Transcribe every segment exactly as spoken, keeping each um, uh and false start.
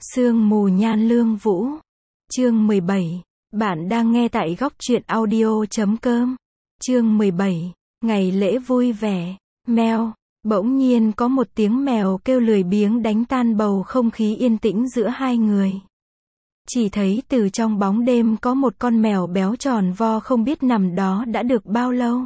Sương mù nhan lương vũ. Chương mười bảy. Bạn đang nghe tại góc truyện audio chấm com. Chương mười bảy. Ngày lễ vui vẻ. Mèo. Bỗng nhiên có một tiếng mèo kêu lười biếng đánh tan bầu không khí yên tĩnh giữa hai người. Chỉ thấy từ trong bóng đêm có một con mèo béo tròn vo không biết nằm đó đã được bao lâu.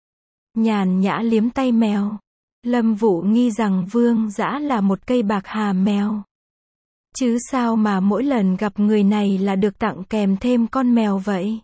Nhàn nhã liếm tay mèo. Lâm Vũ nghi rằng Vương Dã là một cây bạc hà mèo. Chứ sao mà mỗi lần gặp người này là được tặng kèm thêm con mèo vậy?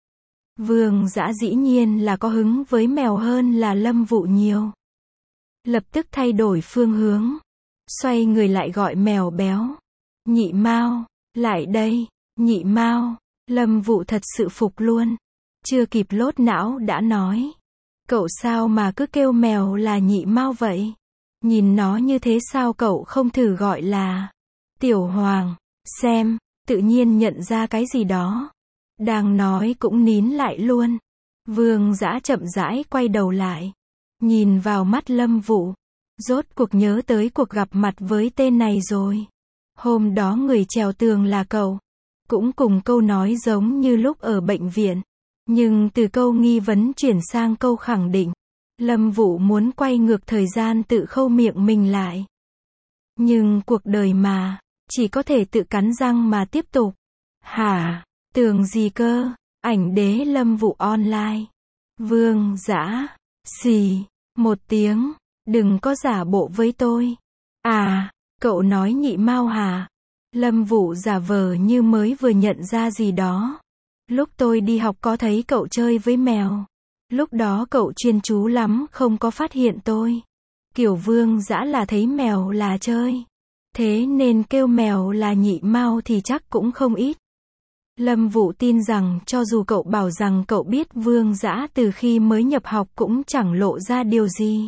Vương Dã dĩ nhiên là có hứng với mèo hơn là Lâm Vũ nhiều. Lập tức thay đổi phương hướng. Xoay người lại gọi mèo béo. Nhị Mao, lại đây, Nhị Mao. Lâm Vũ thật sự phục luôn. Chưa kịp lốt não đã nói. Cậu sao mà cứ kêu mèo là Nhị Mao vậy? Nhìn nó như thế sao cậu không thử gọi là Tiểu Hoàng, xem, tự nhiên nhận ra cái gì đó. Đang nói cũng nín lại luôn. Vương Dã chậm rãi quay đầu lại. Nhìn vào mắt Lâm Vũ. Rốt cuộc nhớ tới cuộc gặp mặt với tên này rồi. Hôm đó người trèo tường là cậu. Cũng cùng câu nói giống như lúc ở bệnh viện. Nhưng từ câu nghi vấn chuyển sang câu khẳng định. Lâm Vũ muốn quay ngược thời gian tự khâu miệng mình lại. Nhưng cuộc đời mà, chỉ có thể tự cắn răng mà tiếp tục. Hả? Tường gì cơ? Ảnh đế Lâm Vũ online. Vương Dã. Xì. Một tiếng. Đừng có giả bộ với tôi. À, cậu nói Nhị Mao hả? Lâm Vũ giả vờ như mới vừa nhận ra gì đó. Lúc tôi đi học có thấy cậu chơi với mèo. Lúc đó cậu chuyên chú lắm không có phát hiện tôi. Kiểu Vương Dã là thấy mèo là chơi. Thế nên kêu mèo là Nhị Mao thì chắc cũng không ít. Lâm Vũ tin rằng cho dù cậu bảo rằng cậu biết Vương Dã từ khi mới nhập học cũng chẳng lộ ra điều gì.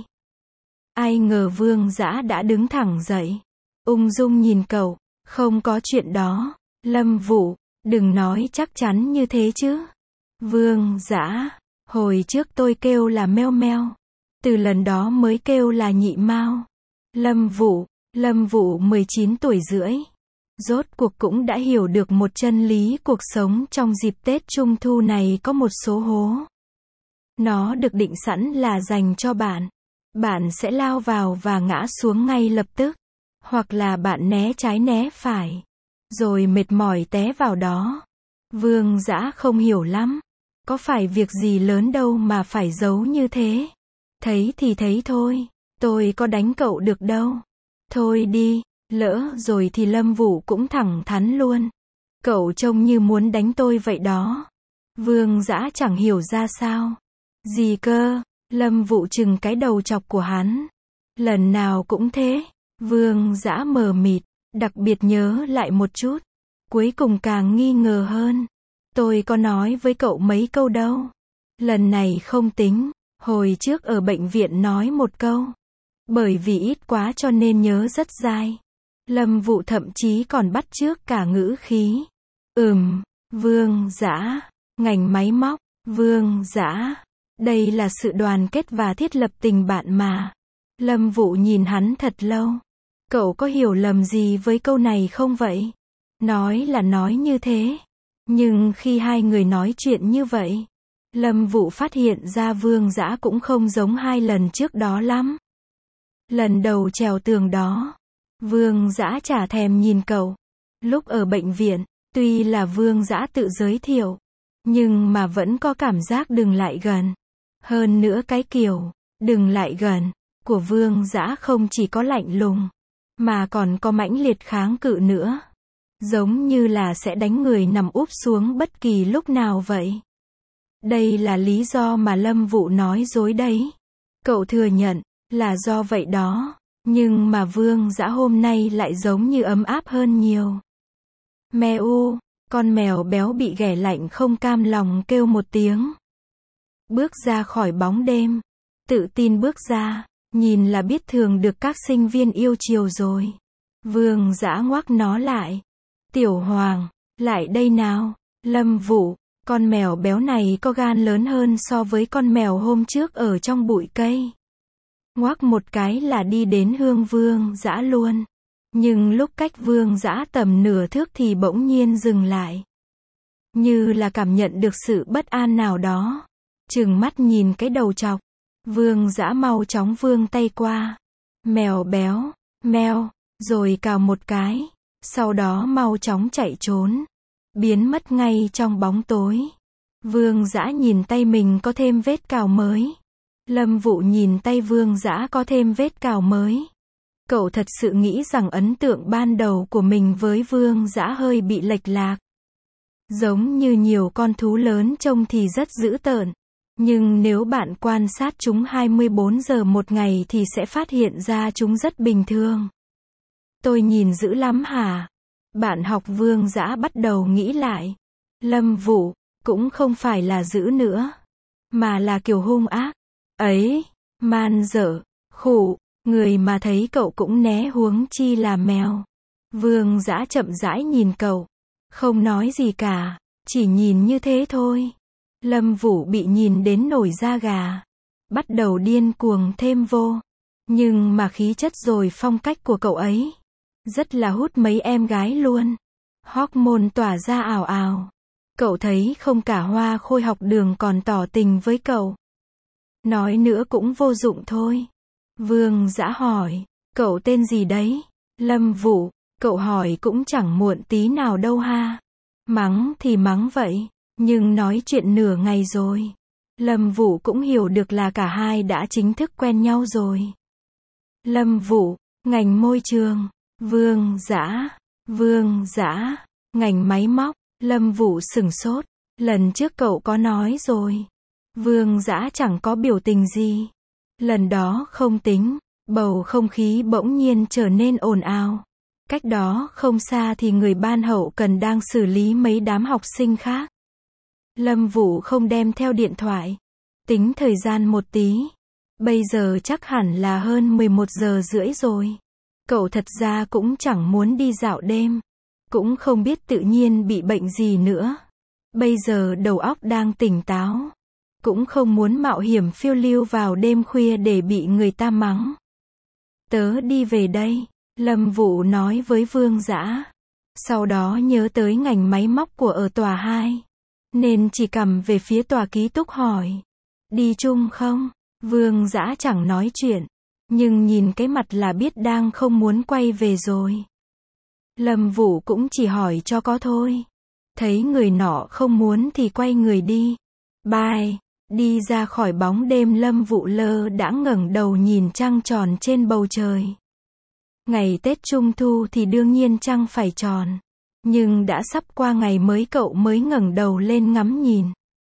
Ai ngờ Vương Dã đã đứng thẳng dậy. Ung dung nhìn cậu. Không có chuyện đó. Lâm Vũ, đừng nói chắc chắn như thế chứ. Vương Dã, hồi trước tôi kêu là meo meo. Từ lần đó mới kêu là Nhị Mao. Lâm Vũ, Lâm Vũ mười chín tuổi rưỡi. Rốt cuộc cũng đã hiểu được một chân lý cuộc sống trong dịp Tết Trung Thu này có một số hố. Nó được định sẵn là dành cho bạn. Bạn sẽ lao vào và ngã xuống ngay lập tức. Hoặc là bạn né trái né phải. Rồi mệt mỏi té vào đó. Vương Dã không hiểu lắm. Có phải việc gì lớn đâu mà phải giấu như thế. Thấy thì thấy thôi. Tôi có đánh cậu được đâu. Thôi đi. Lỡ rồi thì Lâm Vũ cũng thẳng thắn luôn. Cậu trông như muốn đánh tôi vậy đó. Vương Dã chẳng hiểu ra sao. Gì cơ? Lâm Vũ chừng cái đầu chọc của hắn. Lần nào cũng thế. Vương Dã mờ mịt. Đặc biệt nhớ lại một chút. Cuối cùng càng nghi ngờ hơn. Tôi có nói với cậu mấy câu đâu. Lần này không tính. Hồi trước ở bệnh viện nói một câu. Bởi vì ít quá cho nên nhớ rất dai. Lâm Vũ thậm chí còn bắt chước cả ngữ khí. Ừm, Vương Dã, ngành máy móc, Vương Dã. Đây là sự đoàn kết và thiết lập tình bạn mà. Lâm Vũ nhìn hắn thật lâu. Cậu có hiểu lầm gì với câu này không vậy? Nói là nói như thế. Nhưng khi hai người nói chuyện như vậy, Lâm Vũ phát hiện ra Vương Dã cũng không giống hai lần trước đó lắm. Lần đầu trèo tường đó, Vương Dã chả thèm nhìn cậu. Lúc ở bệnh viện, tuy là Vương Dã tự giới thiệu, nhưng mà vẫn có cảm giác đừng lại gần. Hơn nữa cái kiểu, đừng lại gần, của Vương Dã không chỉ có lạnh lùng, mà còn có mãnh liệt kháng cự nữa. Giống như là sẽ đánh người nằm úp xuống bất kỳ lúc nào vậy. Đây là lý do mà Lâm Vũ nói dối đấy. Cậu thừa nhận, là do vậy đó. Nhưng mà Vương Dã hôm nay lại giống như ấm áp hơn nhiều. Mèo, con mèo béo bị ghẻ lạnh không cam lòng kêu một tiếng. Bước ra khỏi bóng đêm. Tự tin bước ra, nhìn là biết thường được các sinh viên yêu chiều rồi. Vương Dã ngoắc nó lại. Tiểu Hoàng, lại đây nào. Lâm Vũ, con mèo béo này có gan lớn hơn so với con mèo hôm trước ở trong bụi cây. Ngoắc một cái là đi đến Hương Vương Dã luôn. Nhưng lúc cách Vương Dã tầm nửa thước thì bỗng nhiên dừng lại. Như là cảm nhận được sự bất an nào đó. Trừng mắt nhìn cái đầu chọc. Vương Dã mau chóng vươn tay qua. Mèo béo, meo, rồi cào một cái. Sau đó mau chóng chạy trốn. Biến mất ngay trong bóng tối. Vương Dã nhìn tay mình có thêm vết cào mới. Lâm Vũ nhìn tay Vương Dã có thêm vết cào mới. Cậu thật sự nghĩ rằng ấn tượng ban đầu của mình với Vương Dã hơi bị lệch lạc. Giống như nhiều con thú lớn trông thì rất dữ tợn. Nhưng nếu bạn quan sát chúng hai mươi bốn giờ một ngày thì sẽ phát hiện ra chúng rất bình thường. Tôi nhìn dữ lắm hả? Bạn học Vương Dã bắt đầu nghĩ lại. Lâm Vũ, cũng không phải là dữ nữa. Mà là kiểu hung ác. Ấy, man dở, khủ, người mà thấy cậu cũng né huống chi là mèo. Vương Dã chậm rãi nhìn cậu. Không nói gì cả, chỉ nhìn như thế thôi. Lâm Vũ bị nhìn đến nổi da gà. Bắt đầu điên cuồng thêm vô. Nhưng mà khí chất rồi phong cách của cậu ấy. Rất là hút mấy em gái luôn. Hormone tỏa ra ào ào. Cậu thấy không cả Hoa Khôi học đường còn tỏ tình với cậu. Nói nữa cũng vô dụng thôi. Vương Dã hỏi, cậu tên gì đấy? Lâm Vũ, cậu hỏi cũng chẳng muộn tí nào đâu ha. Mắng thì mắng vậy, nhưng nói chuyện nửa ngày rồi. Lâm Vũ cũng hiểu được là cả hai đã chính thức quen nhau rồi. Lâm Vũ, ngành môi trường. Vương Dã, Vương Dã, ngành máy móc. Lâm Vũ sửng sốt, lần trước cậu có nói rồi. Vương Dã chẳng có biểu tình gì. Lần đó không tính, bầu không khí bỗng nhiên trở nên ồn ào. Cách đó không xa thì người ban hậu cần đang xử lý mấy đám học sinh khác. Lâm Vũ không đem theo điện thoại. Tính thời gian một tí. Bây giờ chắc hẳn là hơn mười một giờ rưỡi rồi. Cậu thật ra cũng chẳng muốn đi dạo đêm. Cũng không biết tự nhiên bị bệnh gì nữa. Bây giờ đầu óc đang tỉnh táo. Cũng không muốn mạo hiểm phiêu lưu vào đêm khuya để bị người ta mắng. Tớ đi về đây, Lâm Vũ nói với Vương Dã. Sau đó nhớ tới ngành máy móc của ở tòa hai. Nên chỉ cầm về phía tòa ký túc hỏi. Đi chung không? Vương Dã chẳng nói chuyện. Nhưng nhìn cái mặt là biết đang không muốn quay về rồi. Lâm Vũ cũng chỉ hỏi cho có thôi. Thấy người nọ không muốn thì quay người đi. Bye. Đi ra khỏi bóng đêm Lâm Vũ lơ đãng ngẩng đầu nhìn trăng tròn trên bầu trời. Ngày Tết Trung Thu thì đương nhiên trăng phải tròn. Nhưng đã sắp qua ngày mới cậu mới ngẩng đầu lên ngắm nhìn.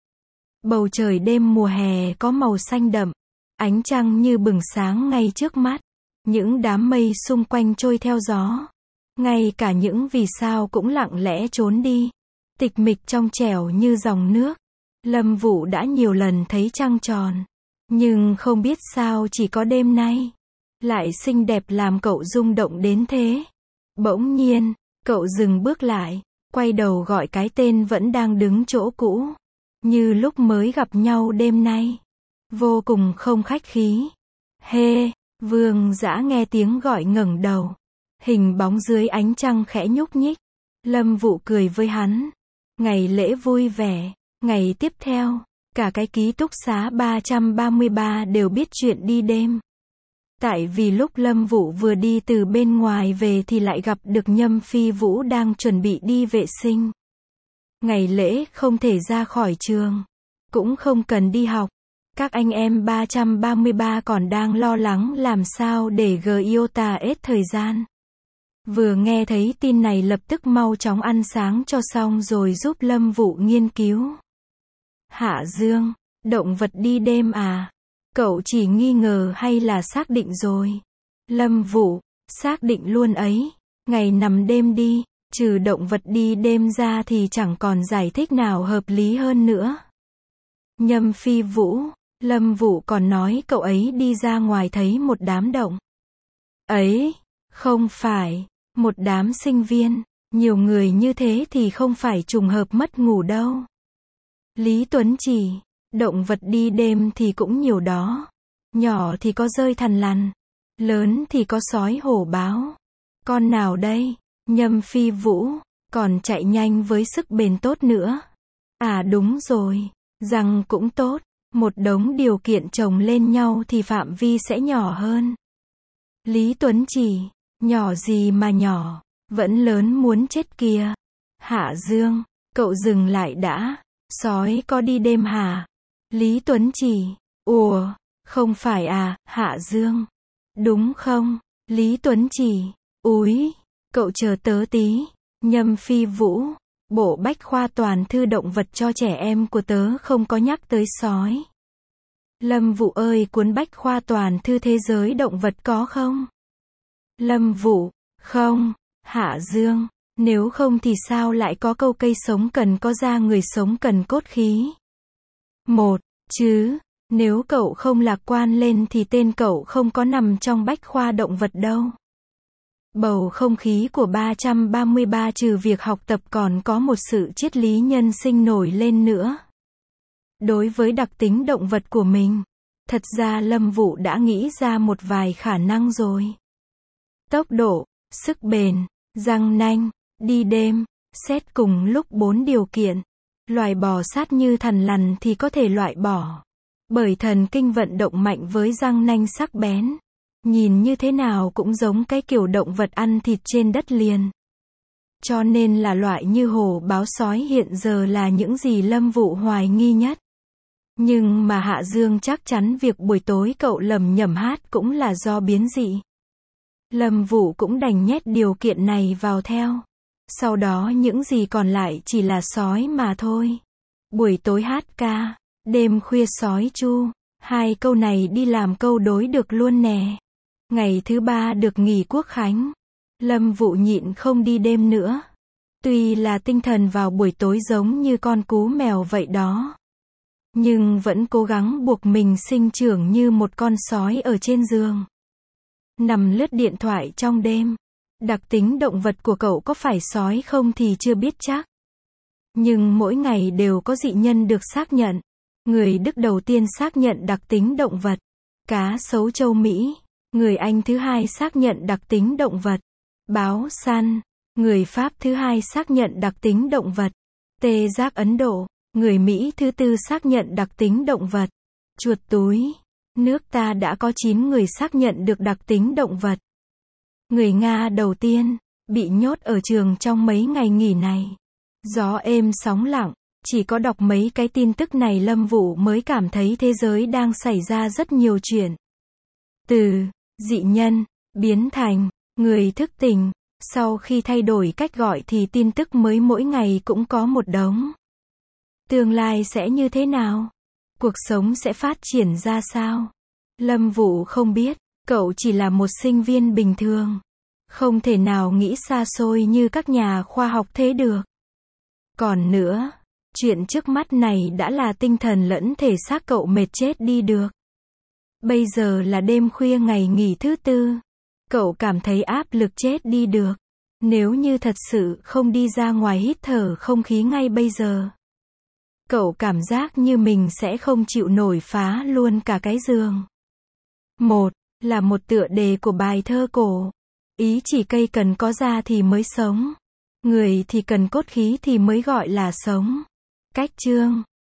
Bầu trời đêm mùa hè có màu xanh đậm. Ánh trăng như bừng sáng ngay trước mắt. Những đám mây xung quanh trôi theo gió. Ngay cả những vì sao cũng lặng lẽ trốn đi. Tịch mịch trong trẻo như dòng nước. Lâm Vũ đã nhiều lần thấy trăng tròn. Nhưng không biết sao chỉ có đêm nay. Lại xinh đẹp làm cậu rung động đến thế. Bỗng nhiên, cậu dừng bước lại. Quay đầu gọi cái tên vẫn đang đứng chỗ cũ. Như lúc mới gặp nhau đêm nay. Vô cùng không khách khí. Hê, Vương Dã nghe tiếng gọi ngẩng đầu. Hình bóng dưới ánh trăng khẽ nhúc nhích. Lâm Vũ cười với hắn. Ngày lễ vui vẻ. Ngày tiếp theo, cả cái ký túc xá ba trăm ba mươi ba đều biết chuyện đi đêm. Tại vì lúc Lâm Vũ vừa đi từ bên ngoài về thì lại gặp được Nhâm Phi Vũ đang chuẩn bị đi vệ sinh. Ngày lễ không thể ra khỏi trường. Cũng không cần đi học. Các anh em ba trăm ba mươi ba còn đang lo lắng làm sao để giota hết thời gian. Vừa nghe thấy tin này lập tức mau chóng ăn sáng cho xong rồi giúp Lâm Vũ nghiên cứu. Hạ Dương, động vật đi đêm à? Cậu chỉ nghi ngờ hay là xác định rồi? Lâm Vũ, xác định luôn ấy. Ngày nằm đêm đi, trừ động vật đi đêm ra thì chẳng còn giải thích nào hợp lý hơn nữa. Nhâm Phi Vũ, Lâm Vũ còn nói cậu ấy đi ra ngoài thấy một đám động. Ấy, không phải, một đám sinh viên, nhiều người như thế thì không phải trùng hợp mất ngủ đâu. Lý Tuấn chỉ, động vật đi đêm thì cũng nhiều đó. Nhỏ thì có dơi thằn lằn, lớn thì có sói hổ báo. Con nào đây? Nhâm Phi Vũ, còn chạy nhanh với sức bền tốt nữa. À đúng rồi, răng cũng tốt, một đống điều kiện chồng lên nhau thì phạm vi sẽ nhỏ hơn. Lý Tuấn Chỉ, nhỏ gì mà nhỏ, vẫn lớn muốn chết kìa. Hạ Dương, cậu dừng lại đã, sói có đi đêm hả? Lý Tuấn Chỉ, ủa, không phải à, Hạ Dương. Đúng không? Lý Tuấn Chỉ, úi, cậu chờ tớ tí. Nhâm Phi Vũ, bộ bách khoa toàn thư động vật cho trẻ em của tớ không có nhắc tới sói. Lâm Vũ ơi, cuốn bách khoa toàn thư thế giới động vật có không? Lâm Vũ, không. Hạ Dương, nếu không thì sao lại có câu cây sống cần có da người sống cần cốt khí? Một, chứ, nếu cậu không lạc quan lên thì tên cậu không có nằm trong bách khoa động vật đâu. Bầu không khí của ba trăm ba mươi ba trừ việc học tập còn có một sự triết lý nhân sinh nổi lên nữa. Đối với đặc tính động vật của mình, thật ra Lâm Vũ đã nghĩ ra một vài khả năng rồi. Tốc độ, sức bền, răng nanh, đi đêm, xét cùng lúc bốn điều kiện. Loài bò sát như thằn lằn thì có thể loại bỏ. Bởi thần kinh vận động mạnh với răng nanh sắc bén. Nhìn như thế nào cũng giống cái kiểu động vật ăn thịt trên đất liền. Cho nên là loại như hổ báo sói hiện giờ là những gì Lâm Vũ hoài nghi nhất. Nhưng mà Hạ Dương chắc chắn việc buổi tối cậu lầm nhầm hát cũng là do biến dị. Lâm Vũ cũng đành nhét điều kiện này vào theo. Sau đó những gì còn lại chỉ là sói mà thôi. Buổi tối hát ca, đêm khuya sói chu, hai câu này đi làm câu đối được luôn nè. Ngày thứ ba được nghỉ quốc khánh, Lâm Vũ nhịn không đi đêm nữa. Tuy là tinh thần vào buổi tối giống như con cú mèo vậy đó. Nhưng vẫn cố gắng buộc mình sinh trưởng như một con sói ở trên giường. Nằm lướt điện thoại trong đêm. Đặc tính động vật của cậu có phải sói không thì chưa biết chắc. Nhưng mỗi ngày đều có dị nhân được xác nhận. Người Đức đầu tiên xác nhận đặc tính động vật. Cá sấu châu Mỹ. Người Anh thứ hai xác nhận đặc tính động vật. Báo săn. Người Pháp thứ hai xác nhận đặc tính động vật. Tê giác Ấn Độ. Người Mỹ thứ tư xác nhận đặc tính động vật. Chuột túi. Nước ta đã có chín người xác nhận được đặc tính động vật. Người Nga đầu tiên, bị nhốt ở trường trong mấy ngày nghỉ này. Gió êm sóng lặng, chỉ có đọc mấy cái tin tức này Lâm Vũ mới cảm thấy thế giới đang xảy ra rất nhiều chuyện. Từ dị nhân, biến thành người thức tỉnh, sau khi thay đổi cách gọi thì tin tức mới mỗi ngày cũng có một đống. Tương lai sẽ như thế nào? Cuộc sống sẽ phát triển ra sao? Lâm Vũ không biết, cậu chỉ là một sinh viên bình thường. Không thể nào nghĩ xa xôi như các nhà khoa học thế được. Còn nữa, chuyện trước mắt này đã là tinh thần lẫn thể xác cậu mệt chết đi được. Bây giờ là đêm khuya ngày nghỉ thứ tư. Cậu cảm thấy áp lực chết đi được. Nếu như thật sự không đi ra ngoài hít thở không khí ngay bây giờ. Cậu cảm giác như mình sẽ không chịu nổi phá luôn cả cái giường. Một, là một tựa đề của bài thơ cổ. Ý chỉ cây cần có da thì mới sống. Người thì cần cốt khí thì mới gọi là sống. Cách chương.